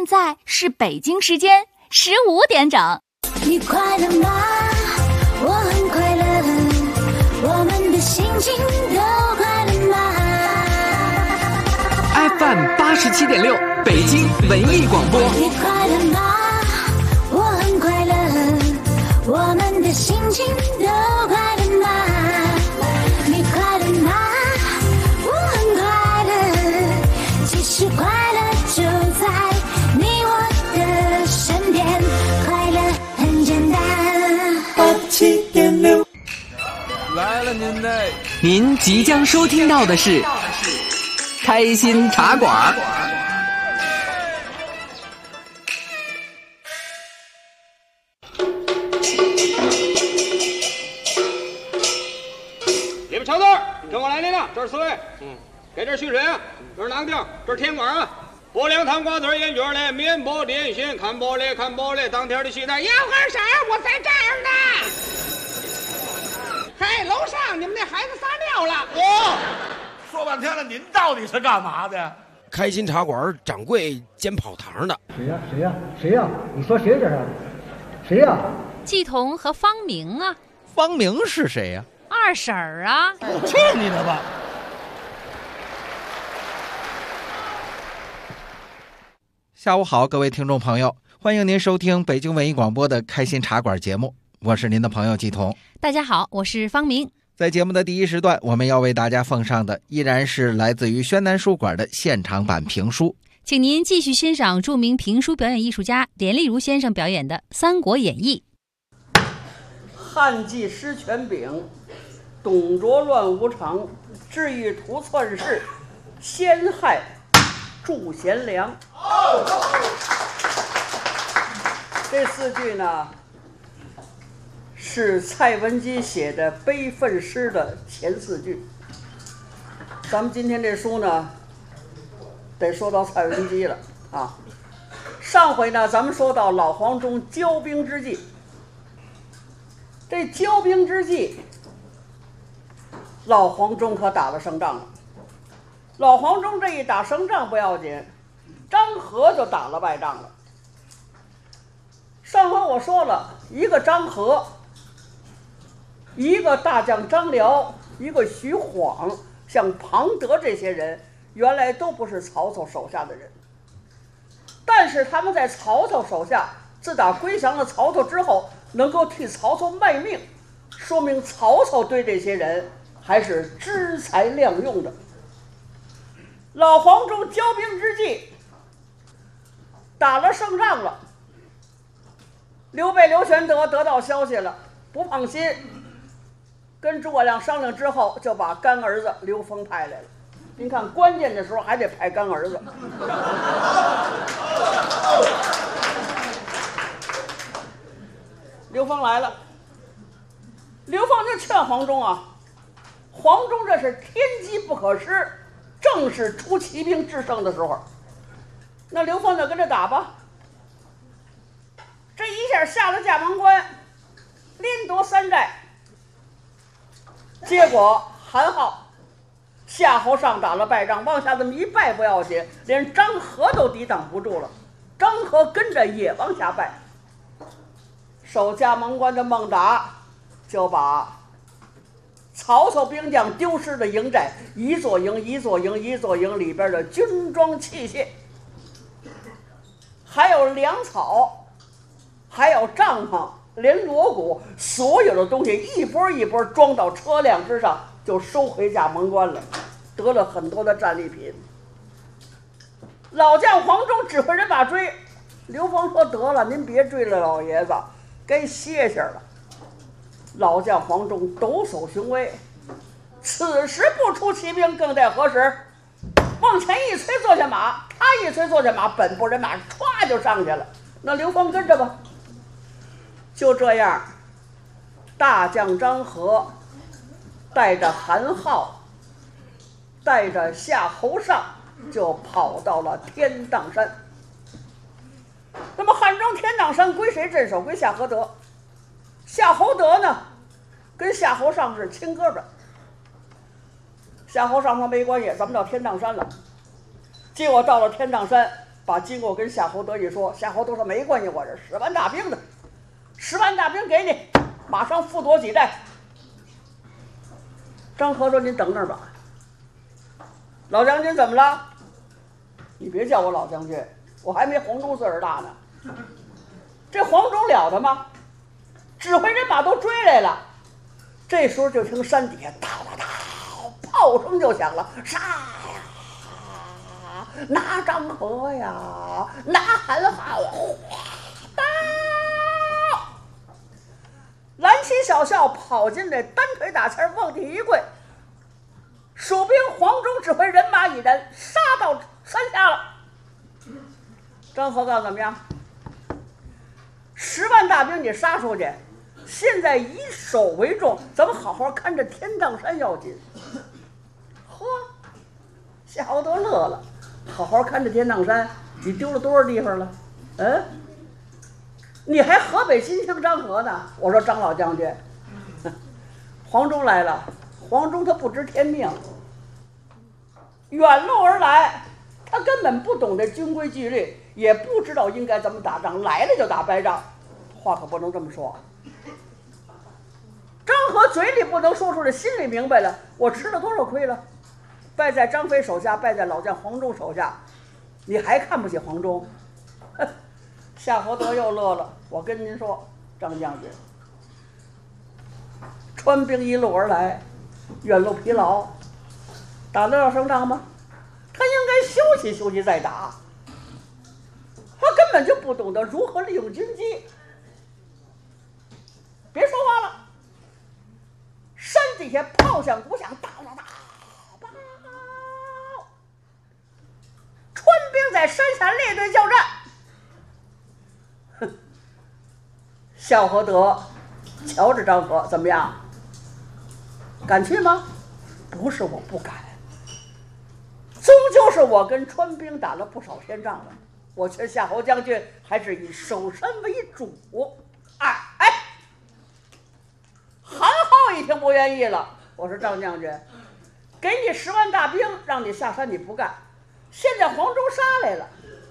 现在是北京时间15点整。 你快乐吗？我很快乐，我们的心情都快乐吗 ？FM 87.6，北京文艺广播。 你快乐吗？我很快乐，我们的心情都快乐吗？你快乐吗？我很快乐，其实快乐就在你我的身边，快乐很简单。87.6 来了您嘞！ 您即将收听到的是开心茶馆。 你们瞧字，跟我来您了，这是4位。给这续水啊，这是哪个地儿？这是天馆啊。拨凉汤瓜子烟卷嘞，面包点心，看玻璃，当天的期待。要喝啥？我在这儿呢。嘿，楼上你们那孩子撒尿了。 说半天了，您到底是干嘛的？ 开心茶馆掌柜兼跑堂的。 谁呀？你说谁这是？谁呀？ 季彤和方明啊。 方明是谁呀？ 二婶儿啊。 去你的吧！ 下午好，各位听众朋友，欢迎您收听北京文艺广播的开心茶馆节目，我是您的朋友季彤。 大家好，我是方明。 在节目的第一时段，我们要为大家奉上的依然是来自于宣南书馆的现场版评书， 请您继续欣赏著名评书表演艺术家连丽如先生表演的《三国演义》。 汉季失权柄，董卓乱无常，至于图篡世，先害祝贤良。这4句呢，是蔡文姬写的悲愤诗的前4句。咱们今天这书呢，得说到蔡文姬了啊。上回呢，咱们说到老黄忠骄兵之计。这骄兵之计，老黄忠可打了胜仗了。老黄忠这一打胜仗不要紧，张合就打了败仗了。上回我说了，一个张合，一个大将张辽，一个徐晃，像庞德这些人，原来都不是曹操手下的人，但是他们在曹操手下，自打归降了曹操之后，能够替曹操卖命，说明曹操对这些人还是知才亮用的。老黄忠骄兵之计打了胜仗了，刘备刘玄德得到消息了，不放心，跟诸葛亮商量之后，就把干儿子刘封派来了。您看关键的时候还得派干儿子。刘封来了，刘封就劝黄忠啊，黄忠这是天机不可失，正是出奇兵制胜的时候。那刘封就跟着打吧。这一下下了葭萌关，连夺3寨，结果韩浩、夏侯尚打了败仗，往下这么一败不要紧，连张合都抵挡不住了，张合跟着也往下败。守葭萌关的孟达就把曹操兵将丢失的营寨一座营里边的军装器械，还有粮草，还有帐篷，连锣鼓，所有的东西一波一波装到车辆之上，就收回葭萌关了，得了很多的战利品。老将黄忠指挥人马追，刘封说得了，您别追了，老爷子该歇歇了。老将黄忠抖擞雄威，此时不出骑兵更待何时？往前一催坐下马，他一催坐下马，本部人马唰就上去了。那刘封跟着吧。就这样，大将张合带着韩浩，带着夏侯尚，就跑到了天荡山。那么汉中天荡山归谁镇守？归夏侯德。夏侯德呢，跟夏侯尚是亲哥们。夏侯尚说没关系，咱们到天荡山了。结果到了天荡山， 把经过跟夏侯德一说，夏侯德说没关系，我这10万大兵的，10万大兵给你，马上复夺几代。张合说您等着吧。老将军怎么了？你别叫我老将军，我还没黄忠岁数大呢。这黄忠了得吗？指挥人马都追来了。这时候就听山底下哒哒哒，炮声就响了，杀呀！拿张合呀，拿韩浩呀，哒！蓝旗小校跑进来，单腿打前往地一跪。蜀兵黄忠指挥人马已然杀到山下了。张合告诉怎么样？10万大兵你杀出去，现在以守为重，咱们好好看着天丈山要紧。呵，夏侯德乐了，好好看着天丈山，你丢了多少地方了？你还河北金枪张合呢？我说张老将军，黄忠来了。黄忠他不知天命，远路而来，他根本不懂得军规纪律，也不知道应该怎么打仗，来了就打败仗。话可不能这么说。张合嘴里不能说出来，心里明白了，我吃了多少亏了，败在张飞手下，败在老将黄忠手下，你还看不起黄忠？夏侯德又乐了，我跟您说，张将军，川兵一路而来，远路疲劳，打得了胜仗吗？他应该休息休息再打，他根本就不懂得如何利用军机。别说话了，山底下炮响鼓响，哒哒哒，川兵在山下列队交战。哼，夏侯德瞧着张合怎么样？敢去吗？不是我不敢，终究是我跟川兵打了不少天仗了。我劝夏侯将军还是以守山为主。韩浩一听不愿意了，我说张将军，给你10万大兵，让你下山你不干，现在黄忠杀来了，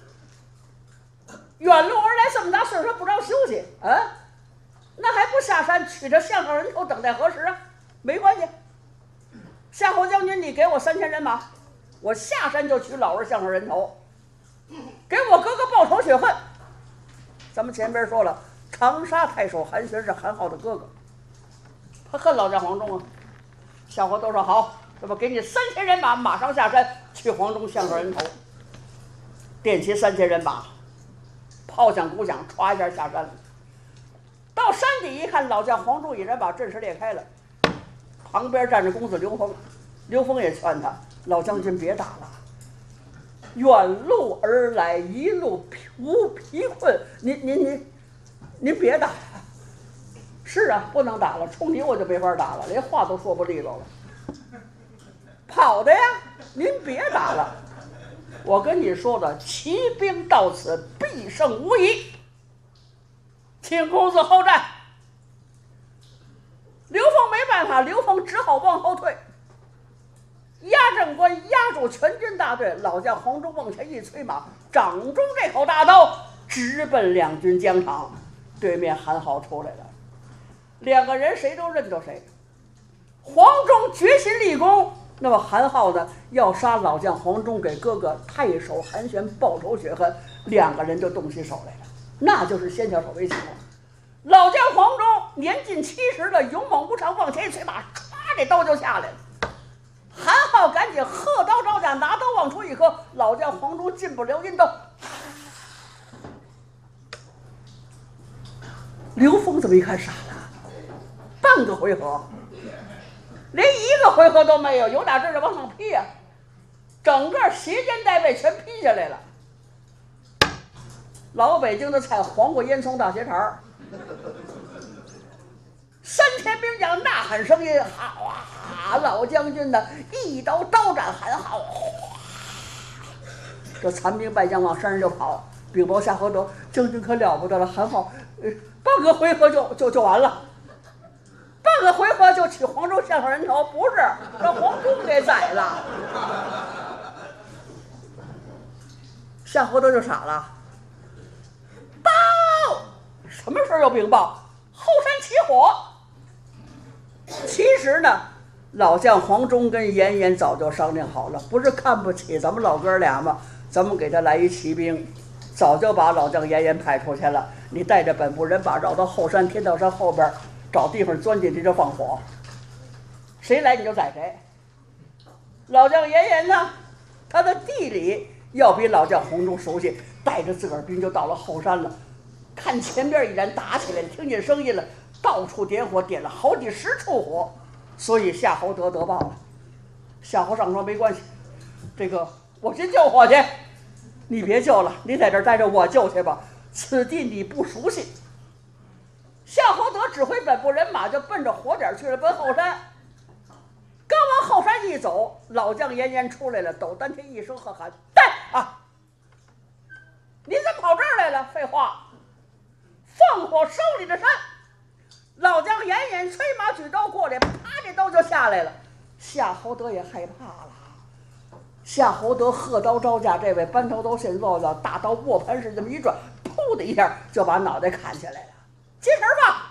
远路而来这么大岁数不让休息啊？那还不下山取着项上人头等待何时啊？没关系，夏侯将军，你给我3000人马，我下山就取老儿项上人头，给我哥哥报仇雪恨。咱们前边说了，长沙太守韩玄是韩浩的哥哥，他恨老将黄忠啊。夏侯都说好，这不给你3000人马，马上下山取黄忠项上人头。电齐3000人马，炮响鼓响，歘一下下山了。到山底一看，老将黄忠已然把阵势裂开了，旁边站着公子刘封，刘封也劝他，老将军别打了，远路而来，一路无疲困，您别打了。是啊，不能打了，冲你我就没法打了，连话都说不利落了。跑的呀，您别打了。我跟你说的，骑兵到此必胜无疑，请公子后战。刘封没办法，刘封只好往后退。压阵官压住全军大队，老将黄忠往前一催马，掌中这口大刀，直奔两军疆场。对面韩浩出来了，两个人谁都认得谁。黄忠决心立功，那么韩浩呢，要杀老将黄忠，给哥哥太守韩玄报仇雪恨，两个人就动起手来了，那就是先下手为强。老将黄忠年近70了，勇猛无常，往前一催马，唰，这刀就下来了。韩浩赶紧喝刀招架，拿刀往出一磕，老将黄忠进不了阴刀。刘封怎么一看傻了？半个回合，连一个回合都没有，有俩阵儿往上劈啊，整个斜肩带背全劈下来了。老北京的菜，黄瓜烟囱大斜肠，3000兵将呐喊声音，好啊！老将军呢，一刀刀斩韩浩，这残兵败将往山上就跑。禀报夏侯德，将军可了不得了，韩浩，半个回合就完了，半个回合就取黄州项上人头，不是让黄忠给宰了。 夏侯德就傻了，报，什么事儿有禀报？后山起火。其实呢，老将黄忠跟严颜早就商量好了，不是看不起咱们老哥俩吗？咱们给他来一骑兵，早就把老将严颜派出去了。你带着本部人马绕到后山天道山后边，找地方钻进去就放火，谁来你就宰谁。老将严颜呢，他的地理要比老将黄忠熟悉，带着自个儿兵就到了后山了。看前边已然打起来，听见声音了，到处点火，点了好几十处火，所以夏侯德得报了。夏侯尚说没关系，这个我去救火去，你别救了，你在这儿待着，我救去吧。此地你不熟悉。夏侯德指挥本部人马就奔着火点去了，奔后山。刚往后山一走，老将严颜出来了，抖丹田一声喝喊：“带啊！您怎么跑这儿来了？废话！放火烧你的山！”老将严颜催马举刀过来，啪，这刀就下来了。夏侯德也害怕了。夏侯德喝刀招架，这位班头刀现做的大刀握盘是这么一转，噗的一下就把脑袋砍下来了。接神吧！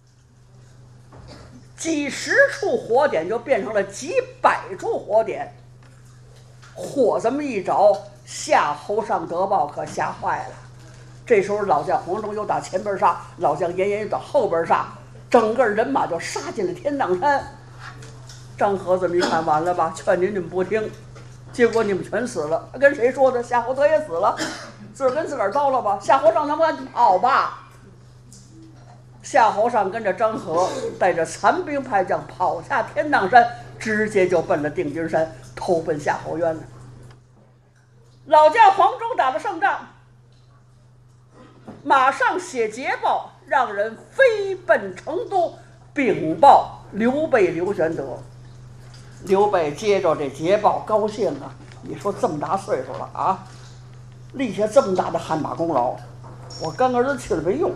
几十处火点就变成了几百处火点，火这么一着，夏侯尚得报可吓坏了。这时候老将黄忠又打前边杀，老将严颜又打后边杀，整个人马就杀进了天荡山。张合这么一看，完了吧，劝你们不听，结果你们全死了。跟谁说的？夏侯德也死了，自个儿跟自个儿刀了吧。夏侯尚他妈跑吧！夏侯尚跟着张合带着残兵败将跑下天荡山，直接就奔了定军山，投奔夏侯渊了。老将黄忠打了胜仗，马上写捷报，让人飞奔成都禀报刘备刘玄德。刘备接着这捷报高兴啊！你说这么大岁数了啊，立下这么大的汗马功劳，我干儿子去了没用。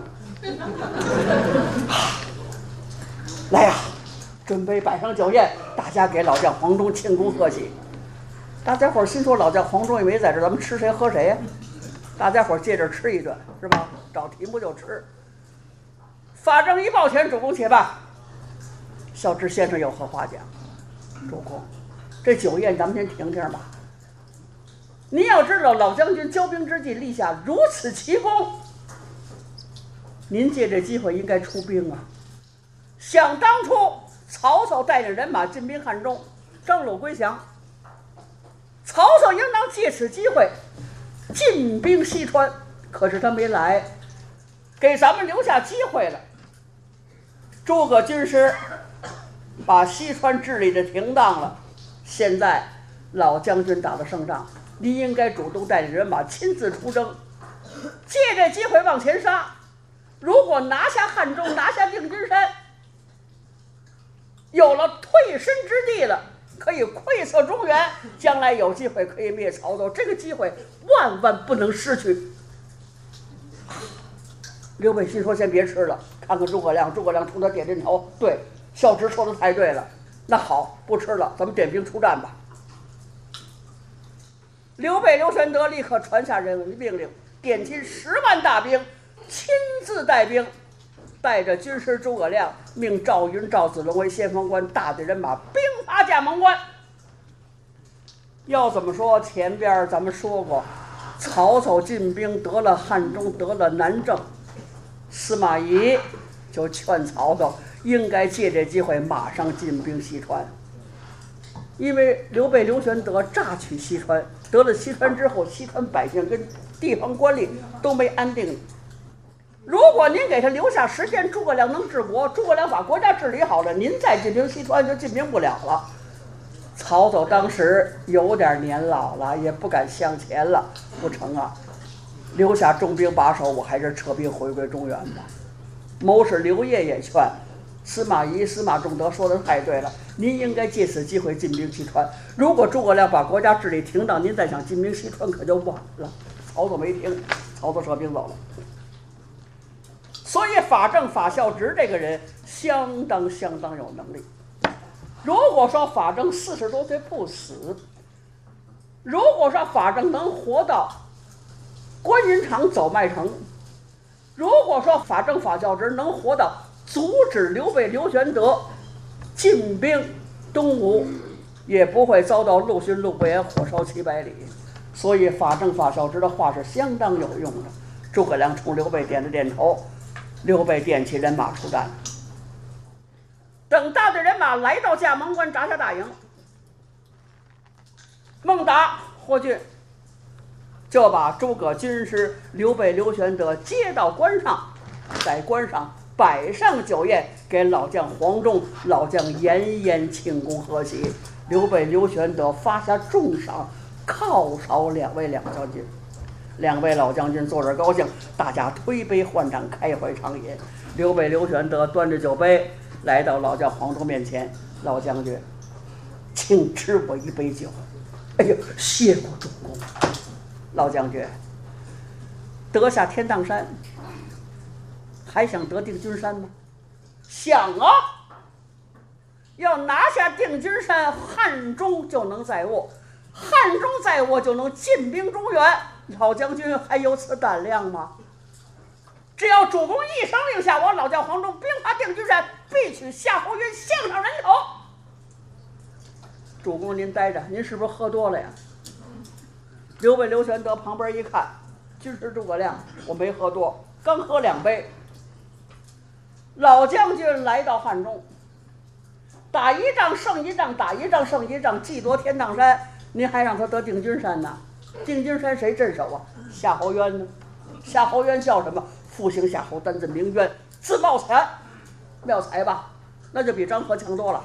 来呀，准备摆上酒宴，大家给老将黄忠庆功贺喜。大家伙心说老将黄忠也没在这，咱们吃谁喝谁呀？大家伙借着吃一顿是吧？找题目就吃。法正一报前，主公且办。孝直先生有何话讲？主公，这酒宴咱们先停停吧。您要知道，老将军骄兵之际立下如此奇功，您借这机会应该出兵啊！想当初，曹操带领人马进兵汉中，张鲁归降，曹操应当借此机会进兵西川，可是他没来，给咱们留下机会了。诸葛军师把西川治理的停当了，现在老将军打了胜仗，您应该主动带领人马亲自出征，借这机会往前杀。如果拿下汉中，拿下定军山，有了退身之地了，可以窥测中原，将来有机会可以灭曹操，这个机会万万不能失去。刘备心说先别吃了，看看诸葛亮，诸葛亮冲他点点头，对，孝直说的太对了，那好，不吃了，咱们点兵出战吧。刘备刘玄德立刻传下命令，点进10万大兵，亲自带兵，带着军师诸葛亮，命赵云、赵子龙为先锋官，大队人马兵发葭萌关。要怎么说？前边咱们说过，曹操进兵得了汉中，得了南郑，司马懿就劝曹操应该借这机会马上进兵西川，因为刘备刘玄德榨取西川，得了西川之后，西川百姓跟地方官吏都没安定。如果您给他留下时间，诸葛亮能治国，诸葛亮把国家治理好了，您再进兵西川就进兵不了了。曹操当时有点年老了，也不敢向前了，不成啊，留下重兵把守，我还是撤兵回归中原吧。谋士刘烨也劝司马懿、司马仲德说的太对了，您应该借此机会进兵西川。如果诸葛亮把国家治理停当，您再想进兵西川可就晚了。曹操没听，曹操撤兵走了。所以法正法孝直这个人相当有能力。如果说法正40多岁不死，如果说法正能活到观音场走麦城。如果说法正法教之能活到阻止刘备刘玄德进兵东吴，也不会遭到陆逊陆不言火烧700里。所以法正法教之的话是相当有用的。诸葛亮冲刘备点了点头，刘备点起人马出战。等大队人马来到葭萌关，扎下大营，孟达、霍峻就把诸葛军师刘备刘玄德接到关上，在关上摆上酒宴，给老将黄忠、老将严颜庆功贺喜。刘备刘玄德发下重赏，犒赏2位两将军。2位老将军坐着高兴，大家推杯换盏，开怀畅饮。刘备刘玄德端着酒杯来到老将黄忠面前，老将军，请吃我一杯酒。哎呦，谢过主公。老将军，得下天荡山，还想得定军山吗？想啊！要拿下定军山，汉中就能在握，汉中在握就能进兵中原。老将军还有此胆量吗？只要主公一声令下，我老将黄忠兵发定军山，必取夏侯渊项上人头。主公您待着，您是不是喝多了呀？刘备刘玄德旁边一看，军师诸葛亮，我没喝多，刚喝2杯。老将军来到汉中，打一仗胜一仗，打一仗胜一仗，既夺天荡山，您还让他得定军山呢？定军山谁镇守啊？夏侯渊呢？夏侯渊叫什么？复兴夏侯单字名渊，字茂才，妙才吧？那就比张合强多了。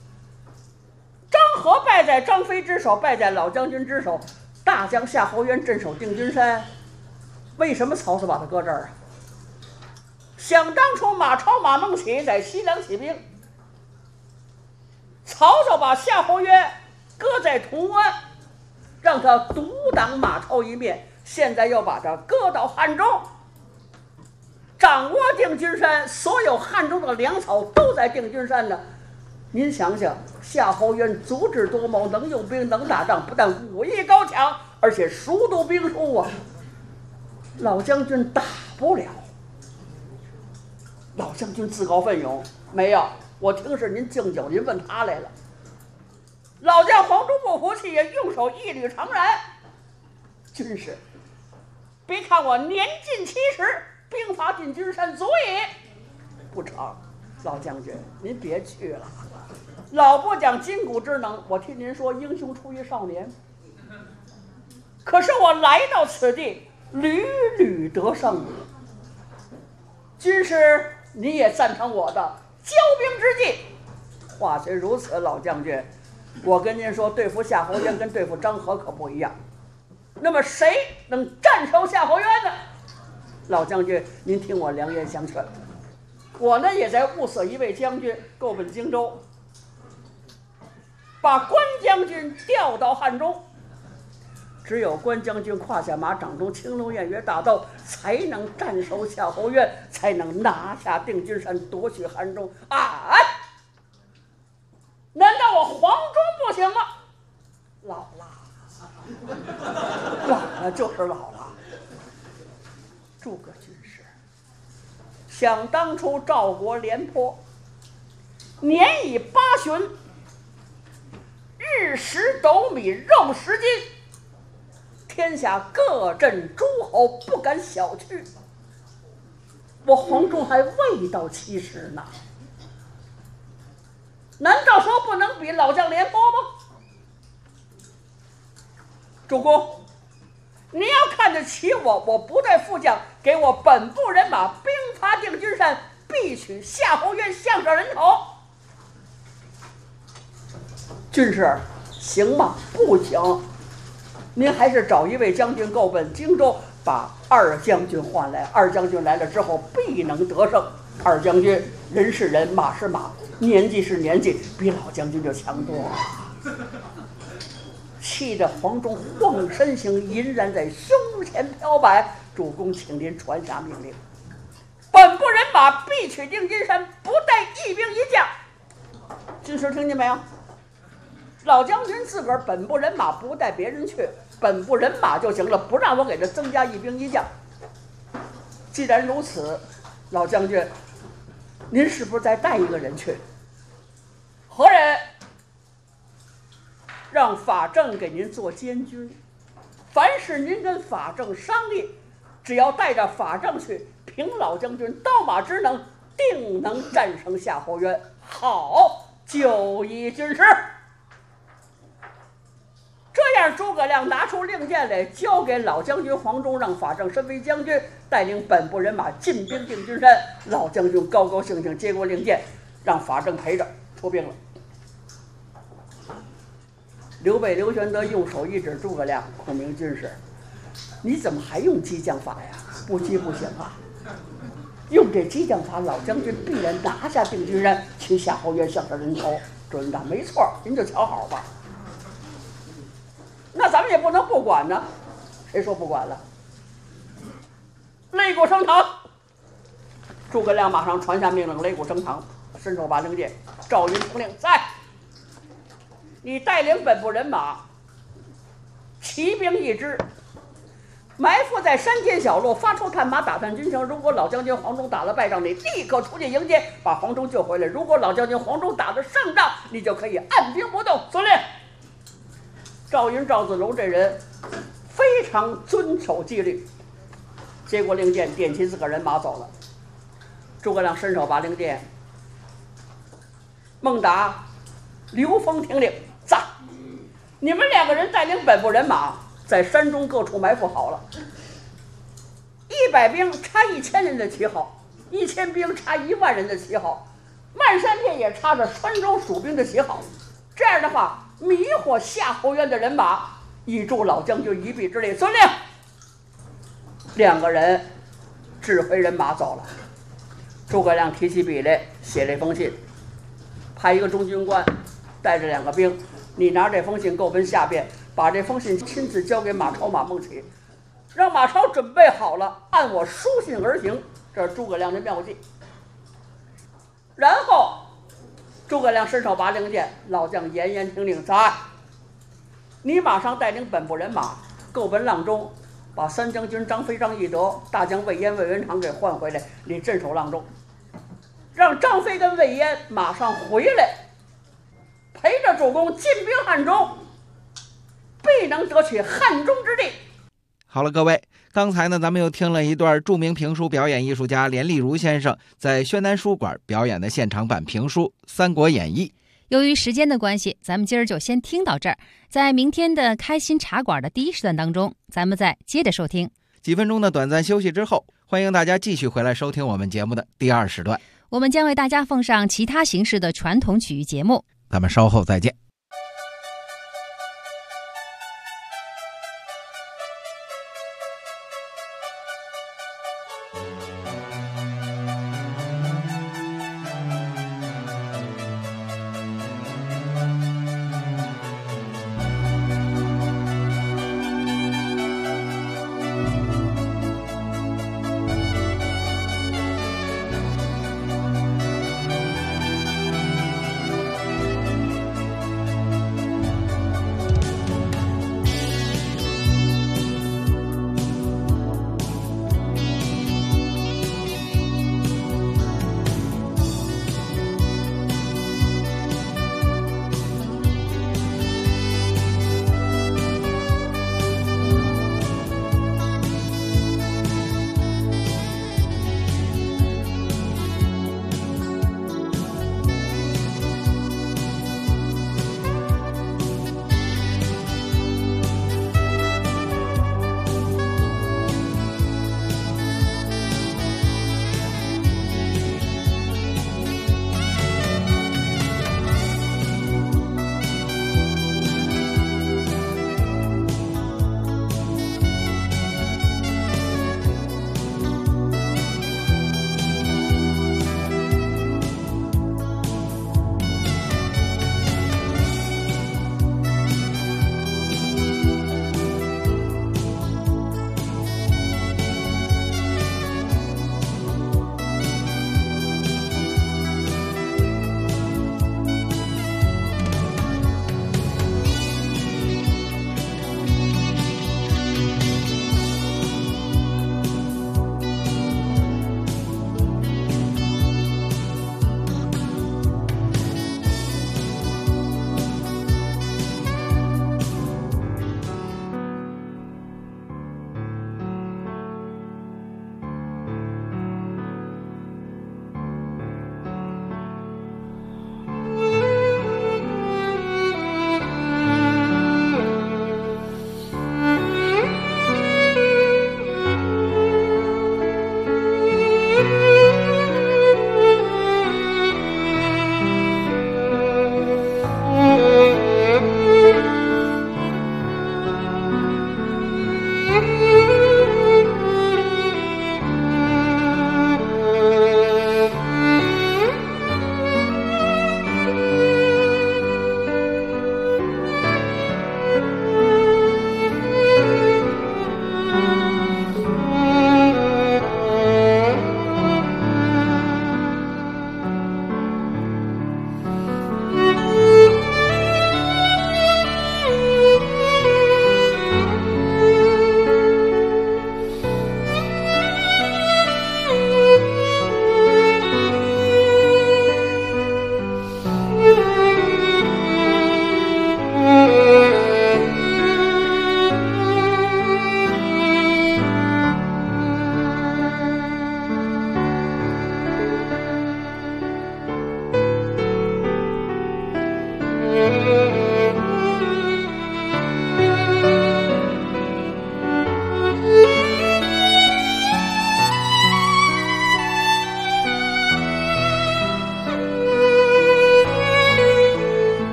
张合败在张飞之手，败在老将军之手。大将夏侯渊镇守定军山，为什么曹操把他搁这儿啊？想当初马超马孟起在西凉起兵，曹操把夏侯渊搁在潼关，让他独挡马超一面，现在又把他搁到汉中，掌握定军山，所有汉中的粮草都在定军山呢。您想想，夏侯渊足智多谋，能用兵，能打仗，不但武艺高强，而且熟读兵书啊。老将军打不了。老将军自告奋勇，没有，我听是您敬酒，您问他来了。老将黄忠不服气，也用手一捋长髯。军师，别看我年近70，兵发定军山足矣。不成，老将军您别去了。老不讲筋骨之能，我听您说英雄出于少年。可是我来到此地，屡屡得胜。军师，你也赞成我的骄兵之计。话虽如此，老将军，我跟您说，对付夏侯渊跟对付张合可不一样。那么谁能战胜夏侯渊呢？老将军，您听我良言相劝。我呢也在物色一位将军，够奔荆州，把关将军调到汉中。只有关将军胯下马，掌中青龙偃月大刀，才能战胜夏侯渊，才能拿下定军山，夺取汉中。啊！难道我黄忠不行吗？老了，老了就是老了。诸葛军师，想当初赵国廉颇年已8旬，日食斗米，肉10斤，天下各镇诸侯不敢小觑。我黄忠还未到70呢，难道说不能比老将廉颇吗？主公，你要看得起我，我不带副将，给我本部人马兵发定军山，必取夏侯渊项上人头。军师，行吗？不行，您还是找一位将军够奔荆州，把2将军换来。2将军来了之后，必能得胜。2将军人是人，马是马，年纪是年纪，比老将军就强多了。气得黄忠晃身形，银髯在胸前飘摆。主公，请您传下命令，本部人马必取定军山，不带一兵一将。军师听见没有？老将军自个儿本部人马不带别人去， 本部人马就行了，不让我给他增加一兵一将。既然如此，老将军，您是不是再带一个人去？何人？让法正给您做监军，凡是您跟法正商议，只要带着法正去，凭老将军刀马之能，定能战胜夏侯渊。好，就依军师。这样，诸葛亮拿出令箭来，交给老将军黄忠，让法正身为将军，带领本部人马进兵定军山。老将军高高兴兴接过令箭，让法正陪着出兵了。刘备、刘玄德用手一指诸葛亮：“孔明军师，你怎么还用激将法呀？不激不行啊！用这激将法，老将军必然拿下定军山，取夏侯渊项上人头。准的，没错，您就瞧好吧。那咱们也不能不管呢。谁说不管了？擂鼓升堂。诸葛亮马上传下命令，擂鼓升堂，伸手把令箭。赵云听令，在。你带领本部人马，骑兵一支，埋伏在山间小路，发出探马，打探军情。如果老将军黄忠打了败仗，你立刻出去迎接，把黄忠救回来。如果老将军黄忠打了胜仗，你就可以按兵不动。遵令。赵云、赵子龙这人非常遵守纪律，接过令箭，点齐自个人马走了。诸葛亮伸手把令箭。孟达、刘封听令，在。你们2个人带领本部人马在山中各处埋伏好了。100兵插1000人的旗号，1000兵插1万人的旗号，漫山遍野插着川州蜀兵的旗号。这样的话，迷惑夏侯渊的人马，以助老将军一臂之力。遵令。2个人指挥人马走了。诸葛亮提起笔来，写了一封信，派一个中军官带着2个兵，你拿这封信够奔下边，把这封信亲自交给马超、马孟起，让马超准备好了，按我书信而行。这是诸葛亮的妙计。然后诸葛亮伸手拔令箭，老将严严听令，在。你马上带领本部人马够奔阆中，把3将军张飞、张翼德、大将魏延、魏文长给换回来，你镇守阆中，让张飞跟魏延马上回来，陪着主公进兵汉中，必能得取汉中之地。 好了，各位，刚才呢，咱们又听了一段著名评书表演艺术家连丽如先生在宣南书馆表演的现场版评书《三国演义》。 由于时间的关系，咱们今儿就先听到这儿。在明天的开心茶馆的第1时段当中，咱们再接着收听。 几分钟的短暂休息之后，欢迎大家继续回来收听我们节目的第2时段。 我们将为大家奉上其他形式的传统曲艺节目。 咱们稍后再见。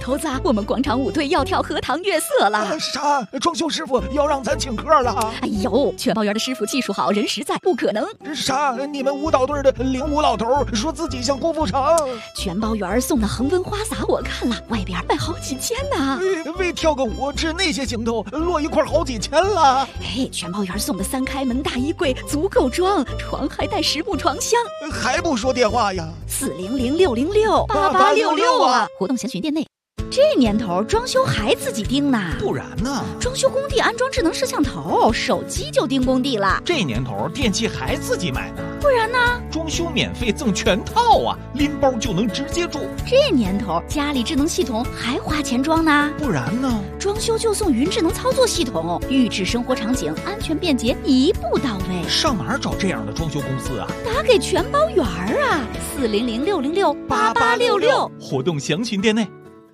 头子，我们广场舞队要跳荷塘月色了。 啥？装修师傅要让咱请客了？ 哎呦，全包园的师傅技术好，人实在，不可能。 啥？你们舞蹈队的领舞老头说自己像郭富城。 全包园送的恒温花洒我看了，外边卖好几千呢。 为跳个舞值那些行头，落一块好几千了。 哎，全包园送的3开门大衣柜足够装，床还带10部床箱。 还不说电话呀 ？400-606-8866啊！活动详询店内。这年头装修还自己盯呢， 不然呢？ 装修工地安装智能摄像头，手机就盯工地了。 这年头电器还自己买呢， 不然呢？ 装修免费赠全套啊，拎包就能直接住。 这年头家里智能系统还花钱装呢， 不然呢？ 装修就送云智能操作系统，预制生活场景，安全便捷，一步到位。 上哪儿找这样的装修公司啊？ 打给全包园啊，400-606-8866。 活动详询店内。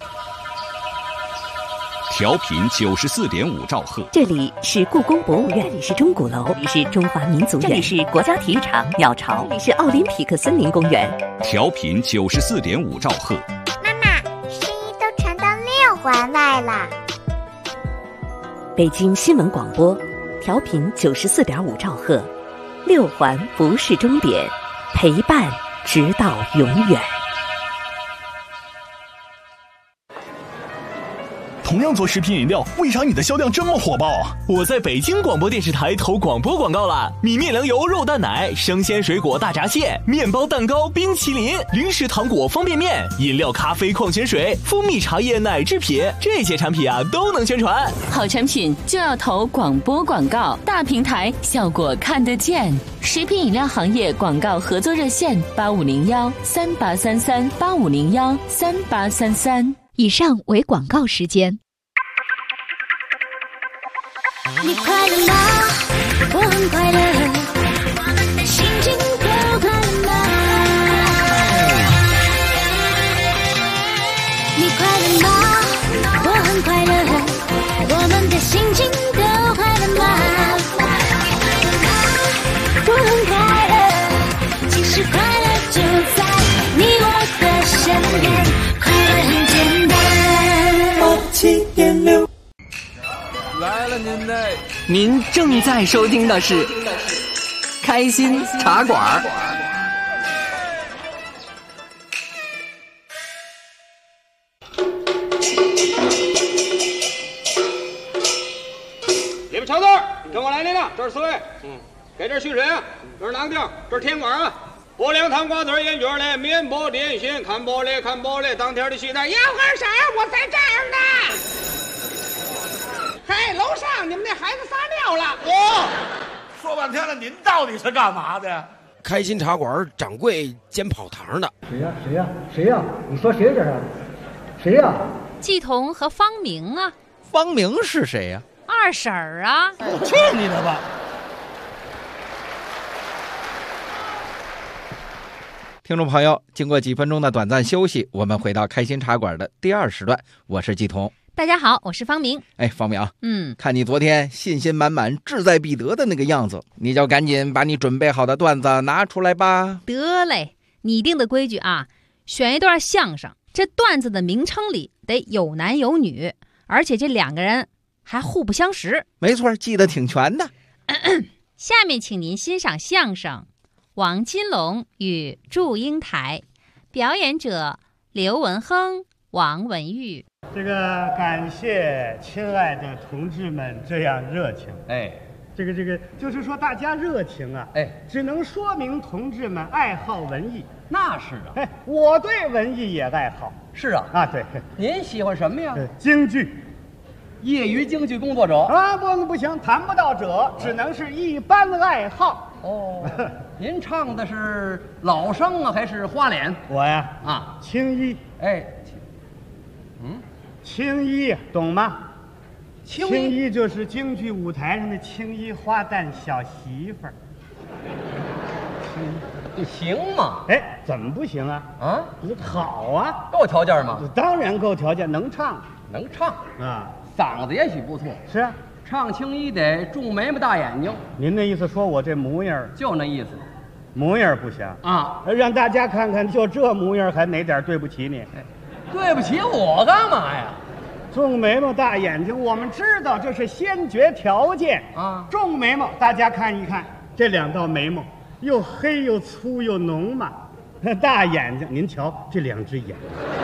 调频94.5兆赫， 这里是故宫博物院，这里是钟鼓楼，这里是中华民族园，这里是国家体育场鸟巢，这里是奥林匹克森林公园。 调频94.5兆赫。 妈妈，声音都传到6环外了。 北京新闻广播，调频94.5兆赫，6环不是终点，陪伴直到永远。 同样做食品饮料，为啥你的销量这么火爆啊？我在北京广播电视台投广播广告了，米面粮油肉蛋奶、生鲜水果大闸蟹、面包蛋糕、冰淇淋、零食糖果方便面、饮料咖啡矿泉水、蜂蜜茶叶奶制品，这些产品啊都能宣传。 好产品就要投广播广告，大平台效果看得见。食品饮料行业广告合作热线8501-3833-8501-3833。 以上为广告时间。 你快乐吗？我很快乐，心情都快乐吗？你快乐吗？我很快乐，我们的心情都快乐吗？我很快乐，其实快乐就在你我的身边，快乐很简单。87.6 来了您正在收听的是开心茶馆。 你们瞧字，跟我来您了，这是4位，给这续水啊，这是哪个地儿？这是天馆啊。拨凉糖瓜子烟卷嘞，面包点心，看包嘞，当天的西单，要喝啥？我在这儿呢。嘿，楼上你们那孩子撒尿了。 说半天了，您到底是干嘛的？ 开心茶馆掌柜兼跑堂的。 谁呀？你说谁这是？谁呀？ 季彤和方明啊。 方明是谁呀？ 二婶儿啊。 去你的吧！ 听众朋友，经过几分钟的短暂休息，我们回到开心茶馆的第2时段，我是季彤。 大家好，我是方明。 哎，方明，看你昨天信心满满、志在必得的那个样子，你就赶紧把你准备好的段子拿出来吧。 得嘞，你定的规矩啊，选一段相声，这段子的名称里得有男有女，而且这2个人还互不相识。 没错，记得挺全的。 下面请您欣赏相声王金龙与祝英台，表演者刘文亨、王文玉。 这个感谢亲爱的同志们这样热情。这个就是说大家热情啊，只能说明同志们爱好文艺。 那是啊， 我对文艺也爱好。 是啊， 对。 您喜欢什么呀？ 京剧。 业余京剧工作者啊，不行，谈不到者，只能是一般的爱好。 您唱的是老生啊，还是花脸？ 我呀，青衣。青衣懂吗？青衣就是京剧舞台上的青衣花旦小媳妇儿。 行吗？ 怎么不行啊？好啊， 够条件吗？ 当然够条件，能唱啊，嗓子也许不错。 是啊， 唱青衣得重眉毛大眼睛。 您那意思说我这模样？ 就那意思， 模样不行啊，让大家看看，就这模样还哪点对不起你？ 对不起我干嘛呀？ 重眉毛大眼睛，我们知道这是先决条件啊。重眉毛，大家看一看，这两道眉毛又黑又粗又浓嘛。大眼睛，您瞧这两只眼。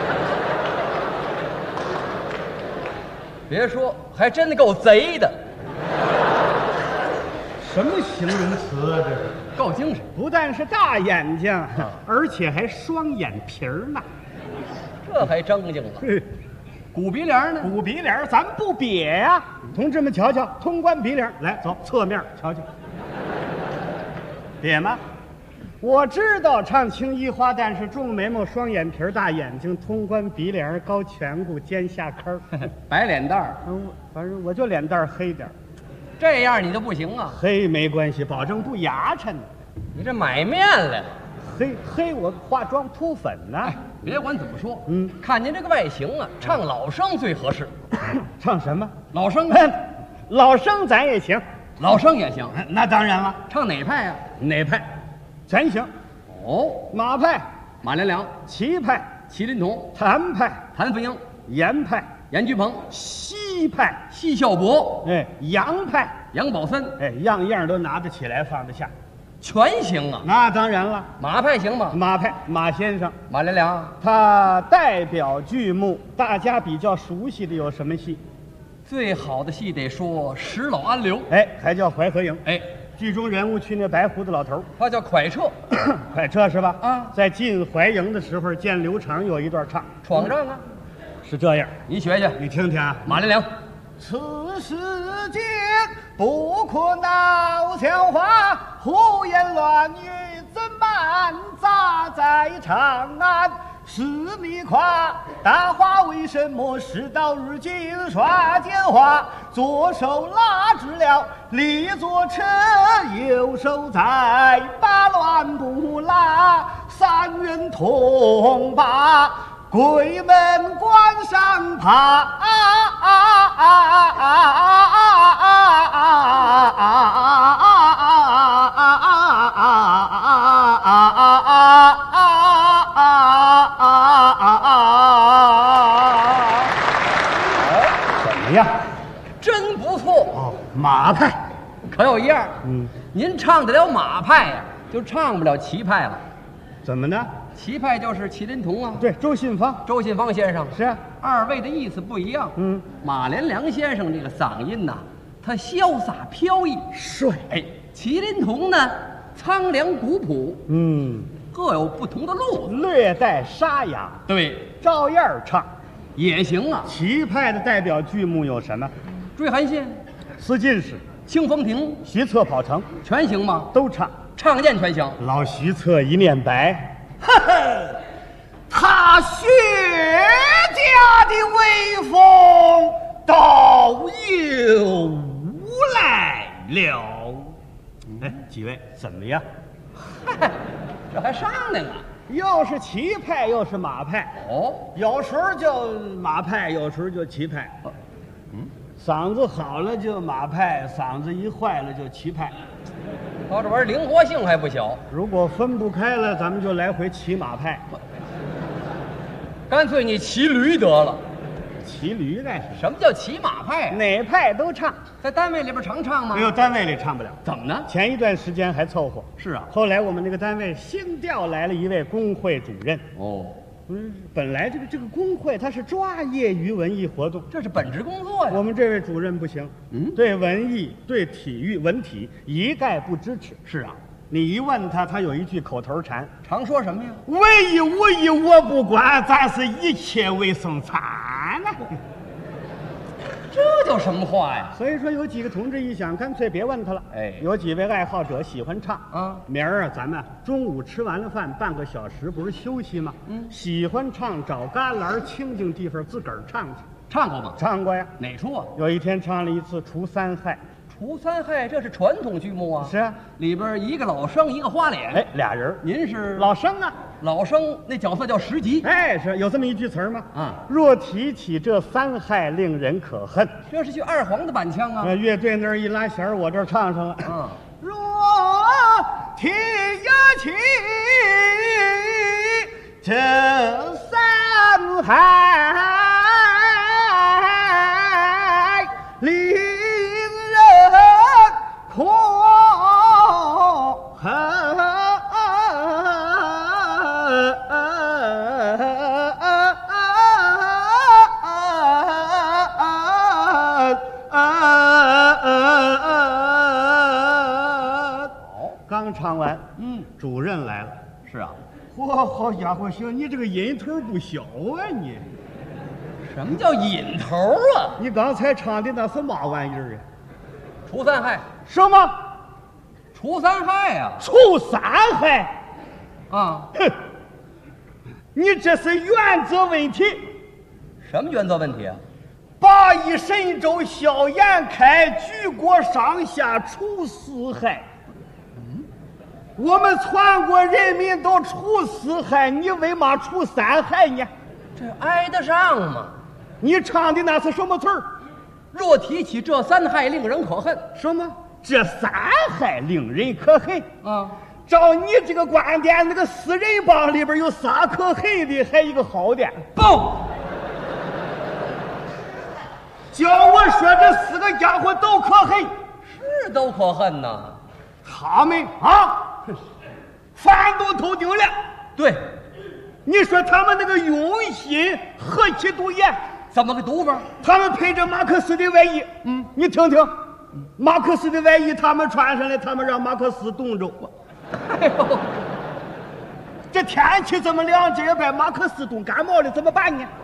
别说，还真的够贼的。 什么形容词啊？这是够精神。 不但是大眼睛，而且还双眼皮儿呢。 这还正经了。鼓鼻梁呢？ 鼓鼻梁，咱不瘪呀。同志们瞧瞧，通关鼻梁，来走，侧面瞧瞧。瘪吗？我知道唱青衣花旦是重眉毛、双眼皮、大眼睛、通关鼻梁、高颧骨、尖下颏白脸蛋儿。 反正我就脸蛋儿黑点儿。 这样你就不行啊。 黑没关系，保证不牙碜。 你这买面来了。 黑我化妆铺粉呢。 别管怎么说，看您这个外形啊，唱老生最合适。 唱什么？ 老生。 老生咱也行。 老生也行。 那当然了。 唱哪派啊？ 哪派？全行。 哦， 马派马连良， 齐派麒麟童， 谭派谭凤英， 严派严居鹏， 西派奚孝伯， 杨派杨宝森， 样样都拿得起来放得下， 全行啊。 那当然了。 马派行吗？ 马派马先生马连良， 他代表剧目，大家比较熟悉的有什么戏？ 最好的戏得说《石老安流》， 还叫淮河营，剧中人物去那白胡子老头， 他叫蒯彻， 蒯彻是吧？ 啊， 在进淮营的时候，见刘长有一段唱闯帐啊， 是这样， 你学学， 你听听啊。 马连良， 此世间不可闹笑话，胡言乱语怎瞒杂在长安。是你夸大话为什么事到如今耍奸话？左手拉直了立左车，右手在把乱不拉，三人同把鬼门关上爬。怎么样？ 真不错哦，马派可有一样，您唱得了马派呀，就唱不了齐派了。 怎么呢？ 齐派就是麒麟童啊， 对，周信芳， 周信芳先生是啊， 二位的意思不一样。马连良先生这个嗓音呐，他潇洒飘逸帅， 麒麟童呢苍凉古朴，各有不同的路子， 略带沙哑， 对， 照样唱也行啊。 齐派的代表剧目有什么？ 追韩信、 四进士、 清风亭、 徐策跑城， 全行吗？ 都唱， 唱见全行。 老徐策一面白，呵呵，他薛家的威风都有来了。几位怎么样？ 这还商量啊？ 又是齐派又是马派哦， 有时候就马派，有时候就齐派。嗓子好了就马派，嗓子一坏了就齐派。 他这玩意儿灵活性还不小。 如果分不开了，咱们就来回骑马派。 干脆你骑驴得了。 骑驴干什么叫骑马派？ 哪派都唱， 在单位里边常唱吗？ 没有，单位里唱不了。 怎么呢？ 前一段时间还凑合。 是啊， 后来我们那个单位新调来了一位工会主任。 哦， 本来这个工会它是抓业余文艺活动， 这是本职工作呀。 我们这位主任不行，对文艺、对体育、文体一概不支持。 是啊， 你一问他，他有一句口头禅， 常说什么呀？ 文艺武艺我不管，咱是一切为生产啊。 这叫什么话呀？ 所以说有几个同志一想，干脆别问他了。有几位爱好者喜欢唱啊，明儿啊，咱们中午吃完了饭，半个小时不是休息吗？喜欢唱，找旮旯清静地方自个儿唱去。 唱过吗？ 唱过呀。 哪出啊？ 有一天唱了一次《除三害》。 除三害，这是传统剧目啊。 是啊， 里边一个老生，一个花脸。 俩人。 您是老生啊？ 老生那角色叫石级。 是有这么一句词儿吗？若提起这三害，令人可恨。 这是句二黄的板腔啊。 乐队那儿一拉弦，我这儿唱上了。若提起这三海，令人恐恨。刚唱完，主任来了。 是啊， 嚯，好家伙，行，你这个瘾头不小啊你！ 什么叫瘾头啊？ 你刚才唱的那是嘛玩意儿啊？ 除三害。 什么？ 除三害呀？ 除三害？ 啊！ 哼！你这是原则问题。 什么原则问题啊？ 八一神州萧延开，举国上下除四害。我们全国人民都除四害，你为嘛除三害呢？ 这挨得上吗？ 你唱的那是什么词儿？ 若提起这三害，令人可恨。 什么？这三害令人可恨？ 啊！ 照你这个观点，那个四人帮里边有啥可恨的？还有一个好的？ 不， 叫我说这四个家伙都可恨， 是都可恨呐。 他们啊，反都头顶了。 对， 你说他们那个用心何其笃言？ 怎么个读法？ 他们配着马克思的外衣，你听听，马克思的外衣他们穿上来，他们让马克思冻着。 哎呦， 这天气这么凉，这也把马克思冻感冒了，怎么办呢？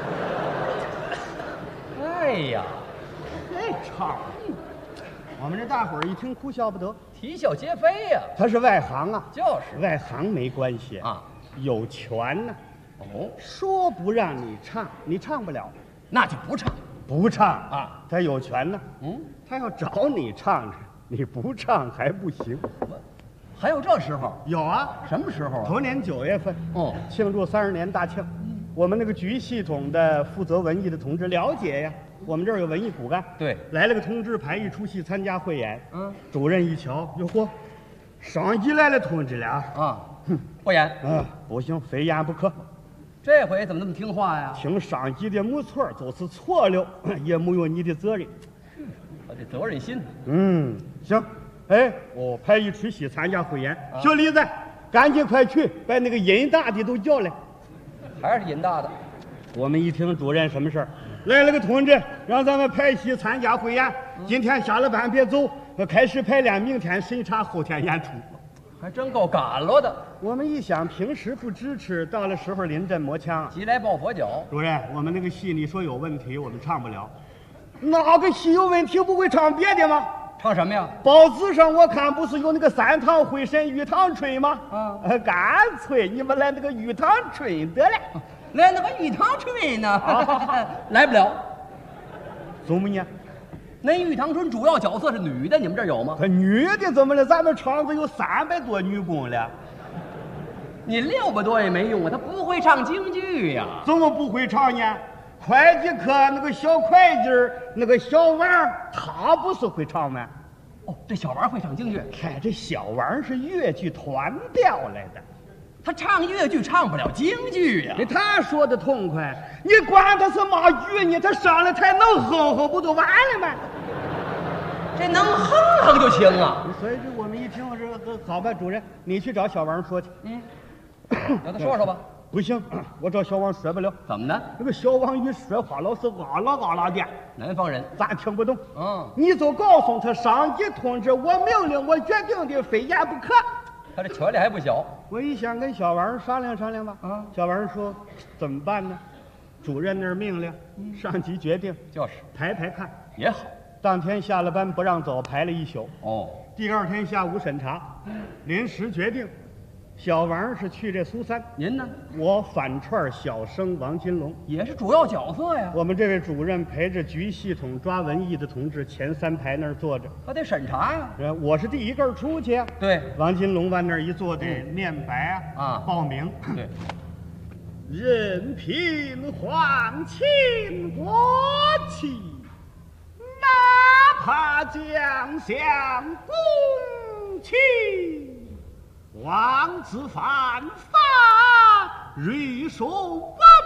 哎呀， 太差了！我们这大伙儿一听哭笑不得， 啼笑皆非呀。 他是外行啊， 就是外行没关系啊， 有权呢。 哦， 说不让你唱，你唱不了， 那就不唱， 不唱啊，他有权呢。他要找你唱着，你不唱还不行。 还有这时候？ 有啊， 什么时候啊？ 头年9月份，庆祝30年大庆。我们那个局系统的负责文艺的同志了解呀，我们这儿有文艺骨干。 对， 来了个同志排一出戏参加汇演。主任一瞧，哟嚯，上级来了同志了啊！不演， 不行，非演不可。 这回怎么那么听话呀？ 听上级的没错，就是错了，也没有你的责任。 我的责任心。 行。哎，我排一出戏参加汇演。小李子，赶紧快去把那个音大的都叫来。 还是音大的。 我们一听主任什么事儿，来了个同志，让咱们排戏参加汇演。今天下了班别走，开始排练，明天审查，后天演出。 还真够赶了的。 我们一想，平时不支持，到了时候临阵磨枪， 急来抱佛脚。 主任，我们那个戏你说有问题，我们唱不了。哪个戏有问题不会唱别的吗？ 唱什么呀？ 报纸上我看不是有那个3堂会审玉堂春吗？干脆你们来那个玉堂春得了。 来那个玉堂春呢？来不了。 怎么呢？ 那玉堂春主要角色是女的，你们这儿有吗？ 女的怎么了？咱们厂子有300多女工了。 你600多也没用啊，她不会唱京剧呀。 怎么不会唱呢？会计科那个小会计那个小王，他不是会唱吗？ 哦，这小王会唱京剧。 看这小王是越剧团调来的， 他唱越剧唱不了京剧呀。 他说的痛快，你管他是嘛剧呢？他上了台能哼哼不就完了吗？ 这能哼哼就行啊。 所以这我们一听这个好吧，主任，你去找小王说去。 让他说说吧。 不行，我找小王说不了。 怎么呢？ 那个小王一说话老是啊啦啊啦的， 南方人咱听不懂。你就告诉他，上级同志，我命令，我决定的，非演不可。 他这权力还不小。 我一想跟小王商量商量吧。小王说怎么办呢？主任那儿命令，上级决定， 就是排排看也好。 当天下了班不让走，排了一宿。第2天下午审查，临时决定。小王是去这苏三， 您呢？ 我反串小生王金龙， 也是主要角色呀。 我们这位主任陪着局系统抓文艺的同志前3排那儿坐着， 他得审查呀。 我是第一个出去。 对， 王金龙往那儿一坐得念白报名。 对， 任凭皇亲国戚，哪怕将相公卿。妄自犯法，瑞兽不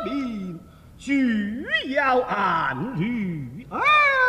民俱要安于而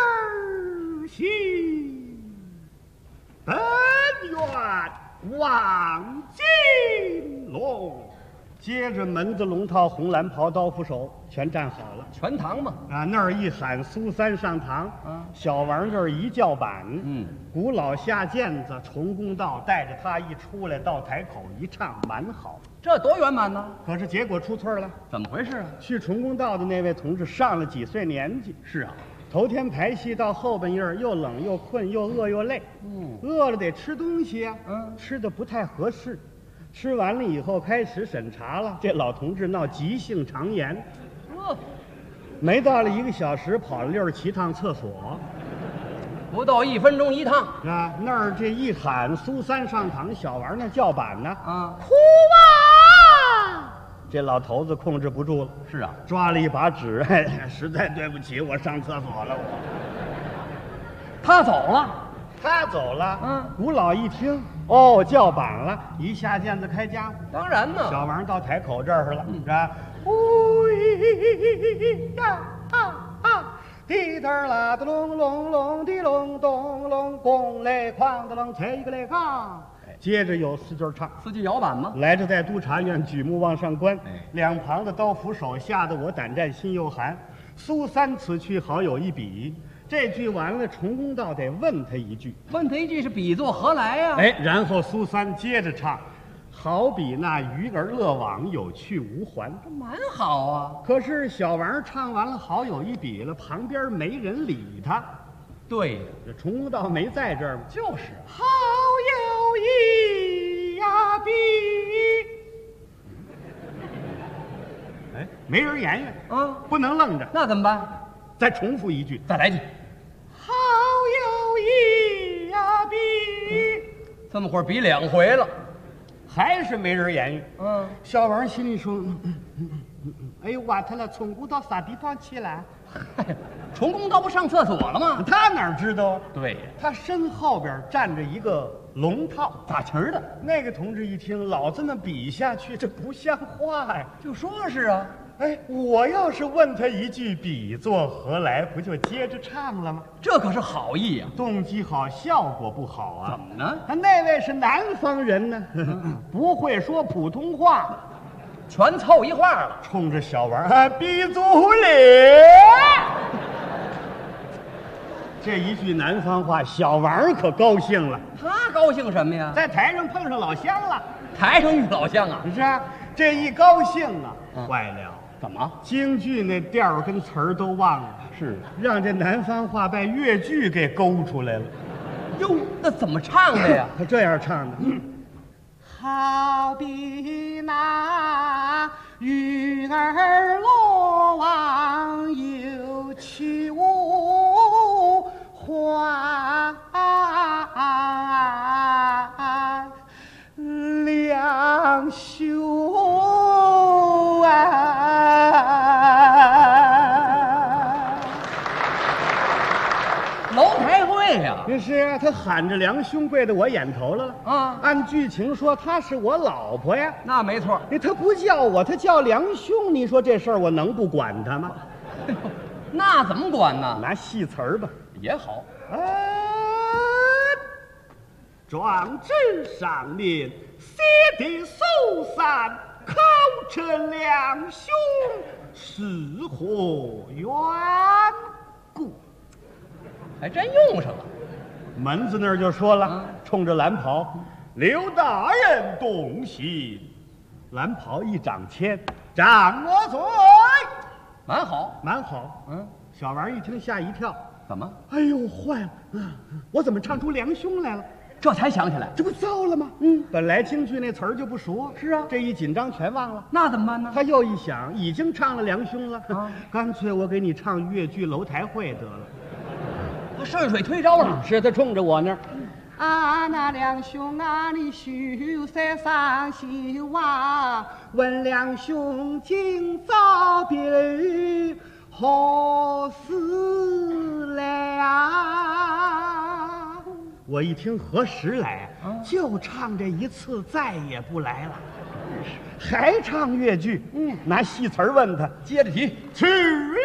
行，本愿望金龙。接着门子、龙套、红蓝袍、刀斧手全站好了， 全堂嘛。 啊，那儿一喊苏三上堂，小王这儿一叫板，古老下毽子，重公道带着他一出来，到台口一唱，蛮好。 这多圆满呢！ 可是结果出错了， 怎么回事啊？ 去重公道的那位同志上了几岁年纪？ 是啊， 头天排戏到后半夜儿，又冷又困又饿又累，饿了得吃东西呀，吃的不太合适。吃完了以后开始审查了，这老同志闹急性肠炎，没到了1个小时，跑了67趟厕所， 不到1分钟一趟啊！那儿这一喊苏三上堂，小王那叫板呢，哭啊！这老头子控制不住了， 是啊， 抓了一把纸，实在对不起，我上厕所了， 他走了。 他走了，古老一听，哦，叫板了，一下毽子开家伙。 当然呢， 小王到台口这儿了，是吧？呀滴答啦的隆隆隆的隆咚隆，咣来哐的隆，切一个来杠。接着有4句唱 ，4句摇板吗？ 来着在督察院举目往上观，两旁的刀斧手吓得我胆战心又寒。苏三此去好有一比。这句完了，重公道得问他一句， 问他一句是比作何来呀？ 然后苏三接着唱，好比那鱼儿落网，有去无还， 这蛮好啊。 可是小王唱完了，好有一比了，旁边没人理他。 对， 这重公道没在这儿吗？ 就是好有一呀比，没人言语啊，不能愣着， 那怎么办？ 再重复一句， 再来一句。 好有一呀比， 这么会儿比2回了， 还是没人言语。小王心里说：“哎呦，哇，他那重公道啥地方去了？ 重公道不上厕所了吗？ 他哪知道？ 对呀， 他身后边站着一个龙套， 打旗儿的。 那个同志一听，老这么比下去，这不像话呀！ 就说是啊。” 我要是问他一句比作何来，不就接着唱了吗？ 这可是好意呀， 动机好，效果不好啊！ 怎么呢？ 他那位是南方人呢，不会说普通话， 全凑一块儿了， 冲着小王比足脸。这一句南方话，小王可高兴了。 他高兴什么呀？ 在台上碰上老乡了， 台上遇老乡啊？ 是啊，这一高兴啊，坏了。 怎么？ 京剧那调跟词儿都忘了， 是让这南方话把越剧给勾出来了。 哟，那怎么唱的呀？ 他这样唱的：好比那鱼儿落网，有去无还，两兄楼台会呀！ 是啊，他喊着梁兄跪到我眼头了啊！ 按剧情说，她是我老婆呀。 那没错， 他不叫我，他叫梁兄。你说这事儿我能不管他吗？ 那怎么管呢？ 拿戏词儿吧， 也好。 壮志上面写的苏三，口称梁兄，是何缘故？ 还真用上了。 门子那儿就说了，冲着蓝袍，刘大人动刑。蓝袍一掌签，掌我嘴， 蛮好， 蛮好。小王一听吓一跳， 怎么？ 哎呦，坏了！我怎么唱出梁兄来了？ 这才想起来， 这不糟了吗？本来京剧那词儿就不熟， 是啊， 这一紧张全忘了。 那怎么办呢？ 他又一想，已经唱了梁兄了，干脆我给你唱越剧楼台会得了。 他顺水推舟了， 是他冲着我那儿。 那梁兄啊，你羞涩伤心哇！问梁兄今早别何时来啊？ 我一听何时来就唱这一次，再也不来了。 还唱越剧？拿戏词问他。 接着提。 去了，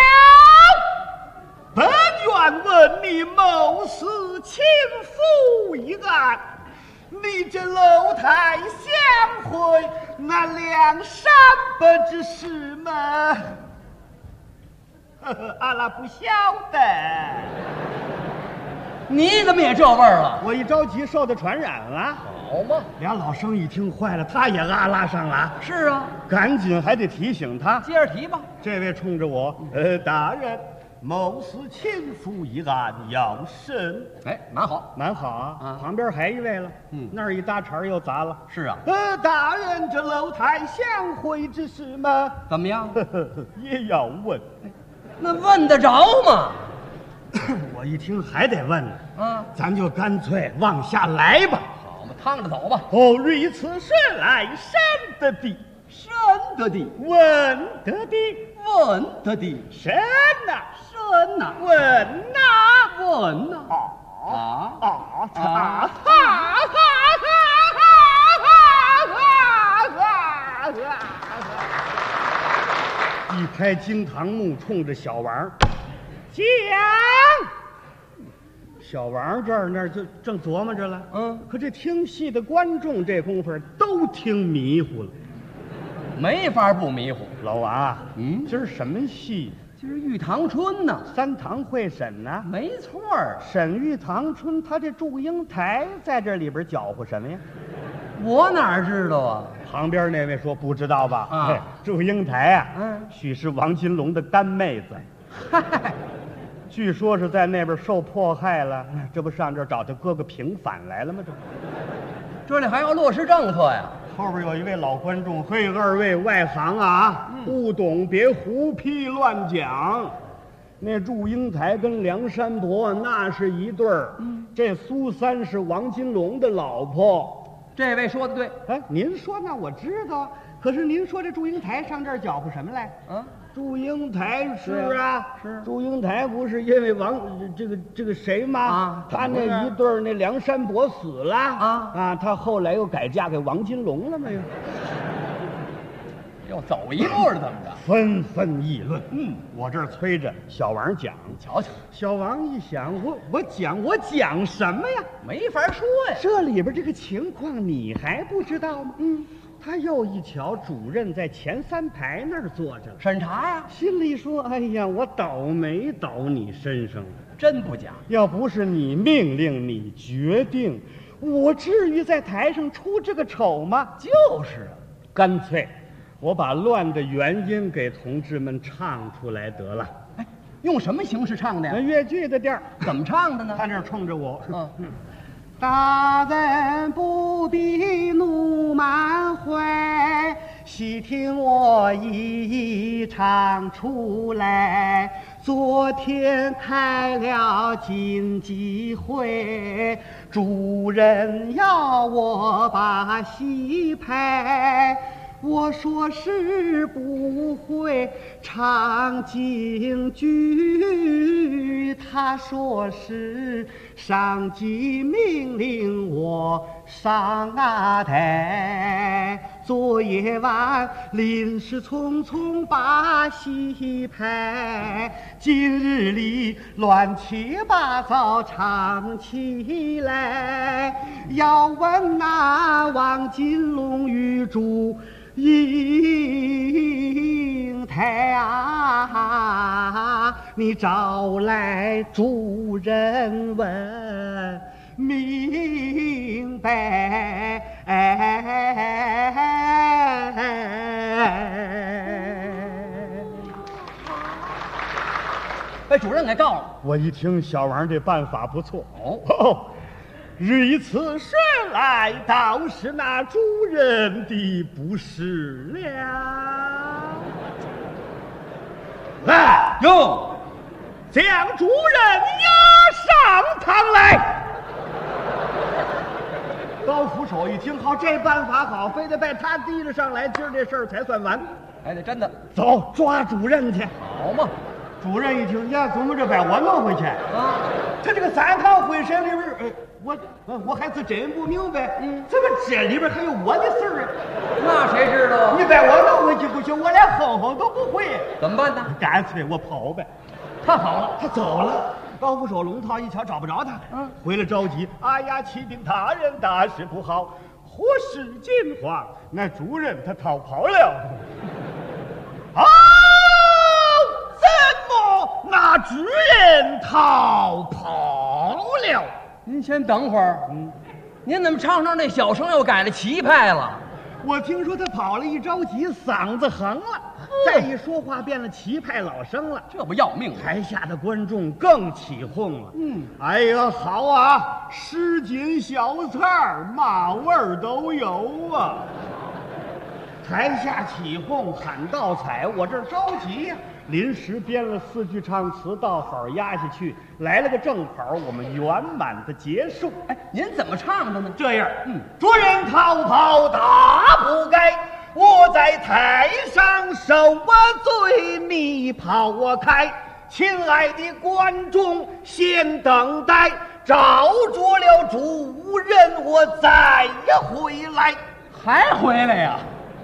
本愿问你某事亲赴一案，你这楼台相会，那梁山伯之事吗？阿拉不晓得。 你怎么也这味儿了？ 我一着急受他传染了。 好嘛， 俩老生一听坏了，他也阿拉上了。 是啊， 赶紧还得提醒他。 接着提吧。 这位冲着我，大人，某事亲赴一案要审。 哎，蛮好， 蛮好啊。旁边还一位了，那儿一搭茬又砸了。 是啊， 大人，这楼台相会之事吗？ 怎么样？ 也要问。 那问得着吗？ 我一听还得问呢，咱就干脆往下来吧。 好嘛，趟着走吧。 哦，瑞此顺来，深得地， 深得地， 稳得地， 稳得地， 深呐， 深呐， 稳呐， 稳呐。 一开惊堂木，冲着小王讲。小王这儿那儿就正琢磨着了，可这听戏的观众这功夫都听迷糊了， 没法不迷糊。 老王，今儿什么戏？ 今儿玉堂春呢， 三堂会审呢。 没错儿， 审玉堂春，他这祝英台在这里边搅和什么呀？ 我哪知道啊？ 旁边那位说不知道吧？ 啊， 祝英台啊，许是王金龙的干妹子。 嗨， 据说是在那边受迫害了，这不上这儿找他哥哥平反来了吗？ 这里还要落实政策呀。 后边有一位老观众，嘿，二位外行啊，不懂别胡批乱讲。那祝英台跟梁山伯那是一对儿，这苏三是王金龙的老婆。 这位说的对， 哎，您说那我知道，可是您说这祝英台上这儿搅和什么来？祝英台是啊， 是祝英台不是因为这个谁吗？他那一对儿那梁山伯死了他后来又改嫁给王金龙了没有？ 要走一路了，怎么着？ 纷纷议论。我这儿催着小王讲， 瞧瞧。 小王一想，我讲什么呀？ 没法说呀。 这里边这个情况你还不知道吗？他又一瞧，主任在前3排那儿坐着审查呀， 心里说：“哎呀，我倒霉倒你身上了， 真不假。 要不是你命令，你决定，我至于在台上出这个丑吗？ 就是啊， 干脆我把乱的原因给同志们唱出来得了。 哎，用什么形式唱的呀？ 越剧的调儿。 怎么唱的呢？ 他那儿冲着我，大人不必怒满怀，细听我一唱出来。昨天开了经济会，主任要我把戏排。我说是不会唱京剧，他说是上级命令我上台。昨夜晚临时匆匆把戏排，今日里乱七八糟唱起来。要问那王金龙与祝英台啊，你找来主任问明白。 被主任给告了。 我一听小王这办法不错哦，日此顺来，倒是那主任的不是了。来哟， 将主任押上堂来。高扶手一听，好，这办法好，非得把他提着上来，今儿这事儿才算完。 还得真的走，抓主任去。 好嘛。 主任一听，呀，怎么这把我弄回去？ 他这个3堂会审里边，我还是真不明白，怎么这里边还有我的事儿啊？ 那谁知道？ 你把我弄回去不行，我连哼哼都不会， 怎么办呢？ 干脆我跑呗。 他跑了， 他走了。高福寿龙套一瞧找不着他，回来着急，哎呀，启禀大人，大事不好，火势惊慌，那主人他逃跑了。啊！怎么那主人逃跑了？ 您先等会儿，您怎么唱那小声又改了齐派了？ 我听说他跑了，一着急嗓子横了，再一说话变了齐派老生了， 这不要命！ 台下的观众更起哄了。哎呀，好啊，10斤小菜嘛味儿都有啊！台下起哄喊倒彩，我这着急呀，临时编了4句唱词，到好压下去，来了个正好，我们圆满的结束。 哎，您怎么唱的呢？ 这样，主人逃跑大不该，我在台上受我罪，你跑我开。亲爱的观众，先等待，找着了主人，我再回来。 还回来呀？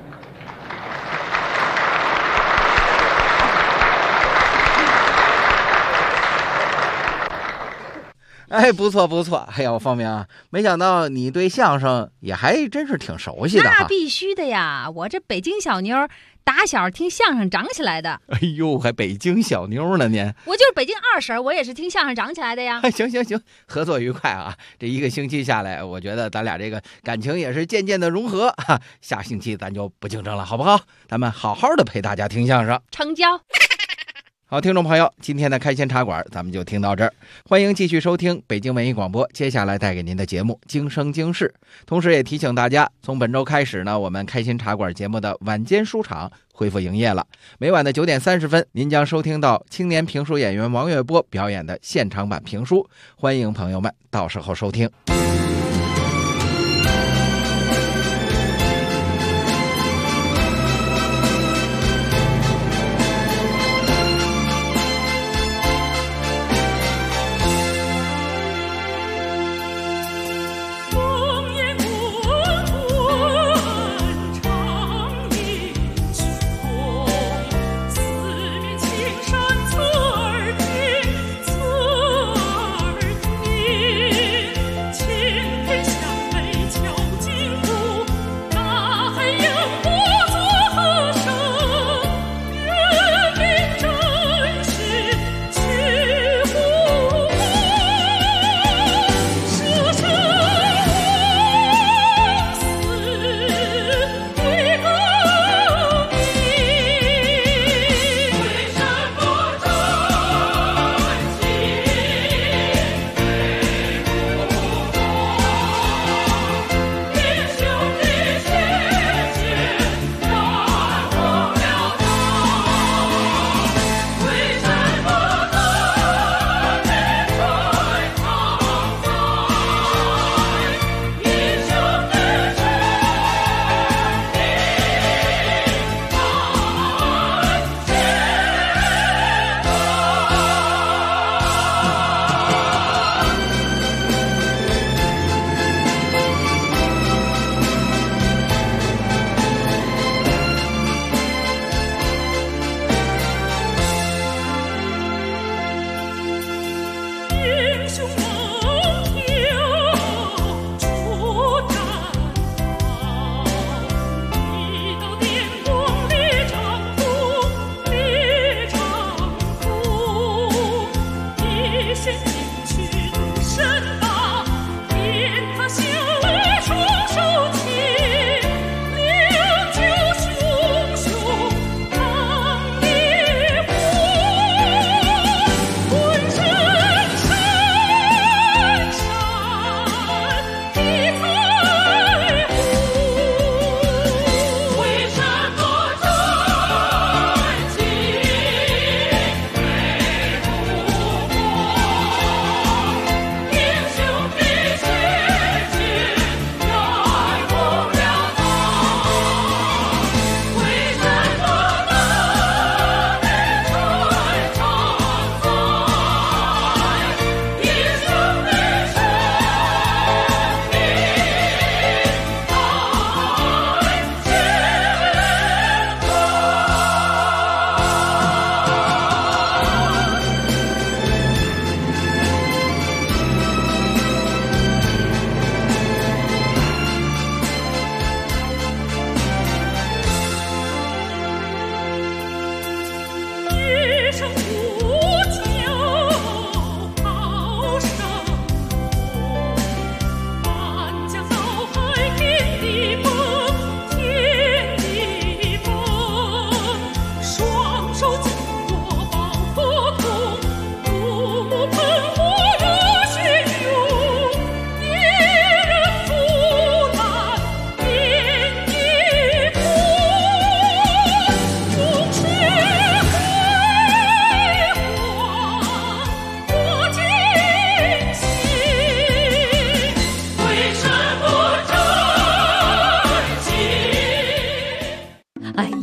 哎，不错不错。哎呦，方明啊，没想到你对相声也还真是挺熟悉的哈。 那必须的呀，我这北京小妞打小听相声长起来的。 哎呦，还北京小妞呢您？ 我就是北京二婶，我也是听相声长起来的呀。 行行行，合作愉快啊！这1个星期下来，我觉得咱俩这个感情也是渐渐的融合。下星期咱就不竞争了，好不好？咱们好好的陪大家听相声。 成交。 好，听众朋友，今天的开心茶馆咱们就听到这儿，欢迎继续收听北京文艺广播接下来带给您的节目《京声京事》。同时也提醒大家，从本周开始呢，我们开心茶馆节目的晚间书场恢复营业了。每晚的9点30分，您将收听到青年评书演员王月波表演的现场版评书，欢迎朋友们到时候收听。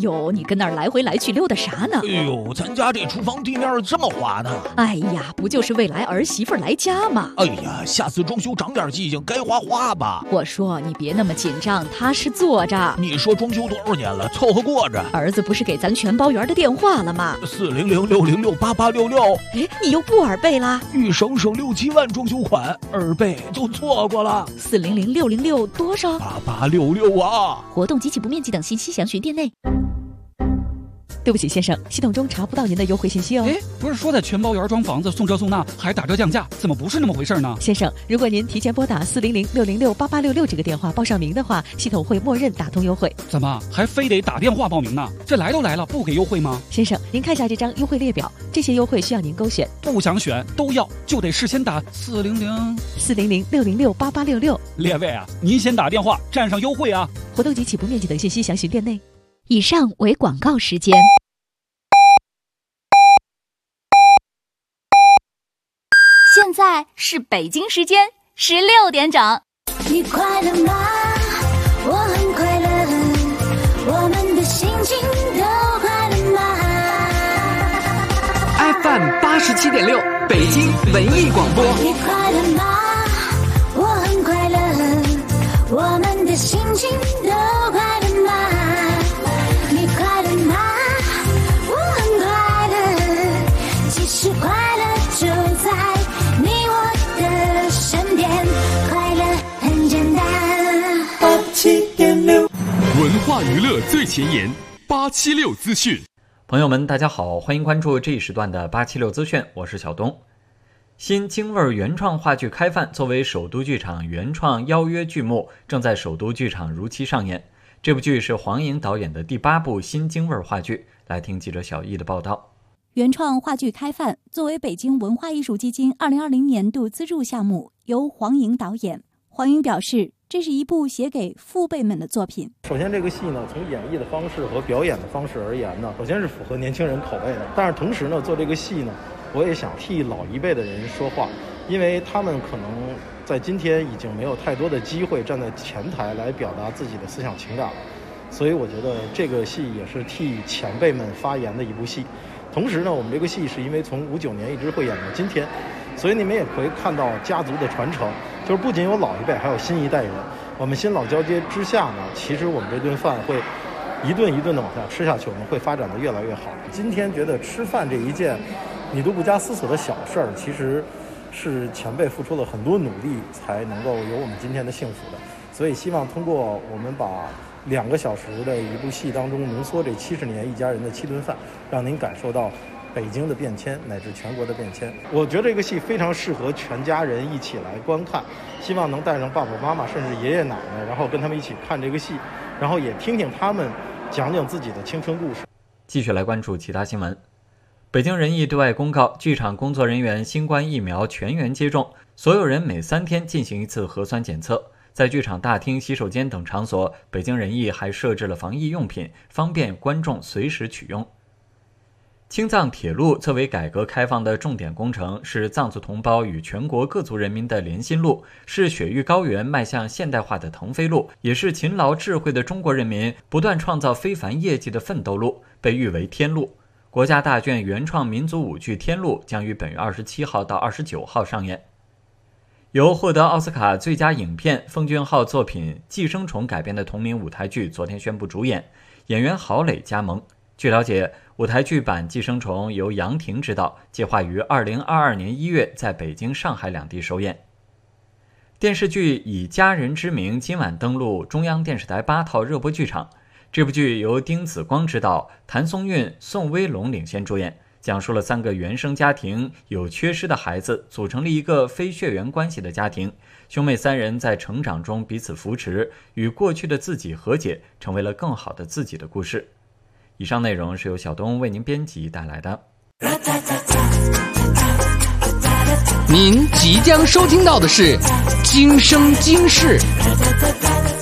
呦，你跟那儿来回来去溜达啥呢？ 哎呦，咱家这厨房地面这么滑呢。 哎呀，不就是为来儿媳妇来家吗？ 哎呀，下次装修长点记性，该滑吧。 我说你别那么紧张，踏实坐着。 你说装修多少年了，凑合过着。 儿子不是给咱全包圆的电话了吗 ？400-606-8866。 哎，你又不耳背啦？ 欲省6-7万装修款，耳背就错过了。 400-606多少 ？8866啊！ 活动及其不面积等信息详询店内。 对不起，先生，系统中查不到您的优惠信息哦。 哎，不是说在全包圆装房子送这送那还打折降价，怎么不是那么回事呢？ 先生，如果您提前拨打400-606-8866这个电话报上名的话，系统会默认打通优惠。 怎么还非得打电话报名呢？这来都来了，不给优惠吗？ 先生，您看一下这张优惠列表，这些优惠需要您勾选。 不想选都要，就得事先打 400-606-8866。 列位啊，您先打电话占上优惠啊！ 活动及其不面积等信息详询店内。 以上为广告时间。 现在是北京时间16点整。 你快乐吗？我很快乐，我们的心情都快乐吗 ？FM 87.6，北京文艺广播。 你快乐吗？我很快乐，我们的心情都快乐吗？你快乐吗？我很快乐，其实快乐就在你我的身边，快乐很简单。87.6， 文化娱乐最前沿，876资讯。 朋友们，大家好，欢迎关注这一时段的876资讯，我是小东。新京味原创话剧《开饭》作为首都剧场原创邀约剧目，正在首都剧场如期上演。这部剧是黄颖导演的第8部新京味话剧。来听记者小易的报道。 原创话剧《开饭》作为北京文化艺术基金2020年度资助项目，由黄颖导演。黄颖表示，这是一部写给父辈们的作品。 首先，这个戏呢，从演绎的方式和表演的方式而言呢，首先是符合年轻人口味的。但是同时呢，做这个戏呢，我也想替老一辈的人说话，因为他们可能在今天已经没有太多的机会站在前台来表达自己的思想情感了。所以我觉得这个戏也是替前辈们发言的一部戏。同时呢，我们这个戏是因为从59年一直会演到今天，所以你们也可以看到家族的传承，就是不仅有老一辈，还有新一代人。我们新老交接之下呢，其实我们这顿饭会一顿一顿的往下吃下去，我们会发展的越来越好。今天觉得吃饭这一件你都不加思索的小事儿，其实是前辈付出了很多努力才能够有我们今天的幸福的。所以希望通过我们把2个小时的一部戏当中浓缩这70年一家人的7顿饭，让您感受到北京的变迁乃至全国的变迁。我觉得这个戏非常适合全家人一起来观看，希望能带上爸爸妈妈甚至爷爷奶奶，然后跟他们一起看这个戏，然后也听听他们讲讲自己的青春故事。 继续来关注其他新闻。北京人艺对外公告，剧场工作人员新冠疫苗全员接种，所有人每3天进行一次核酸检测。在剧场大厅、洗手间等场所，北京人艺还设置了防疫用品，方便观众随时取用。青藏铁路作为改革开放的重点工程，是藏族同胞与全国各族人民的连心路，是雪域高原迈向现代化的腾飞路，也是勤劳智慧的中国人民不断创造非凡业绩的奋斗路，被誉为天路。国家大剧原创民族舞剧《天路》将于本月27号到29号上演。由获得奥斯卡最佳影片奉俊昊作品《寄生虫》改编的同名舞台剧昨天宣布主演，演员郝蕾加盟。据了解，舞台剧版《寄生虫》由杨婷执导，计划于2022年1月在北京、上海2地首演。电视剧以家人之名今晚登陆中央电视台8套热播剧场。这部剧由丁子光执导，谭松韵、宋威龙领衔主演，讲述了3个原生家庭有缺失的孩子组成了一个非血缘关系的家庭，兄妹3人在成长中彼此扶持，与过去的自己和解，成为了更好的自己的故事。以上内容是由小东为您编辑带来的。 您即将收听到的是《今生今世》。